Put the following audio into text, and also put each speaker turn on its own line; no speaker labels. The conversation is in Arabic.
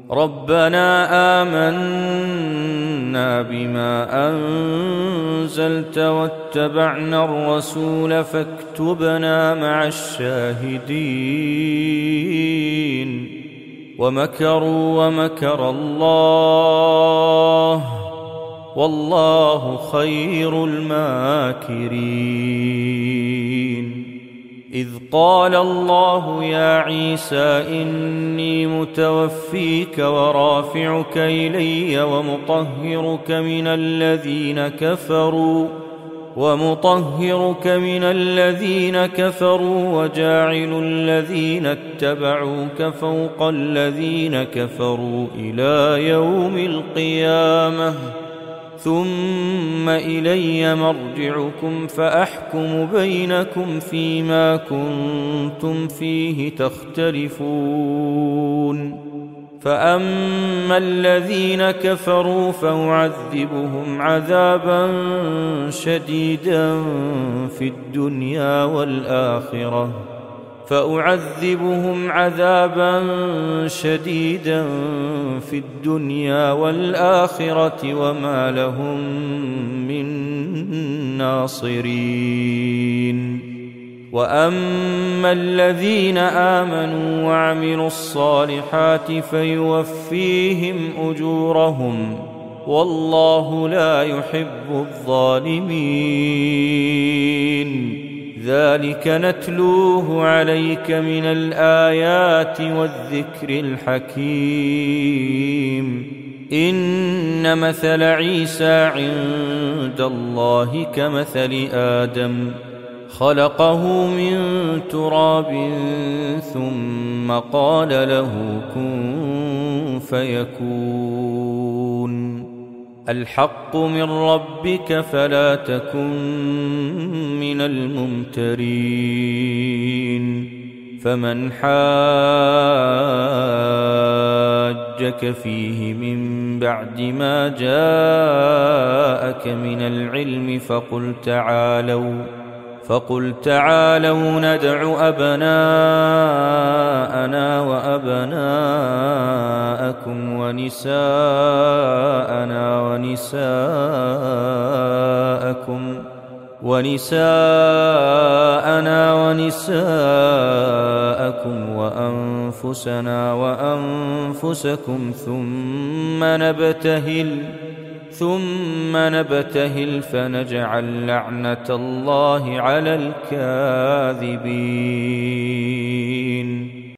ربنا آمنا بما أنزلت واتبعنا الرسول فاكتبنا مع الشاهدين ومكروا ومكر الله والله خير الماكرين إذ قال الله يا عيسى إني متوفيك ورافعك إلي ومطهرك من الذين كفروا وجاعل الذين اتبعوك فوق الذين كفروا إلى يوم القيامة ثم إلي مرجعكم فأحكم بينكم فيما كنتم فيه تختلفون فأما الذين كفروا فأعذبهم عذابا شديدا في الدنيا والآخرة وما لهم من ناصرين وأما الذين آمنوا وعملوا الصالحات فيوفيهم أجورهم والله لا يحب الظالمين ذلك نتلوه عليك من الآيات والذكر الحكيم إن مثل عيسى عند الله كمثل آدم خلقه من تراب ثم قال له كن فيكون الحق من ربك فلا تكن من الممترين فمن حاجك فيه من بعد ما جاءك من العلم فقل تعالوا ندع أبناءنا وأبناءكم ونساءنا ونساءكم وأنفسنا وأنفسكم ثم نبتهل فنجعل لعنة الله على الكاذبين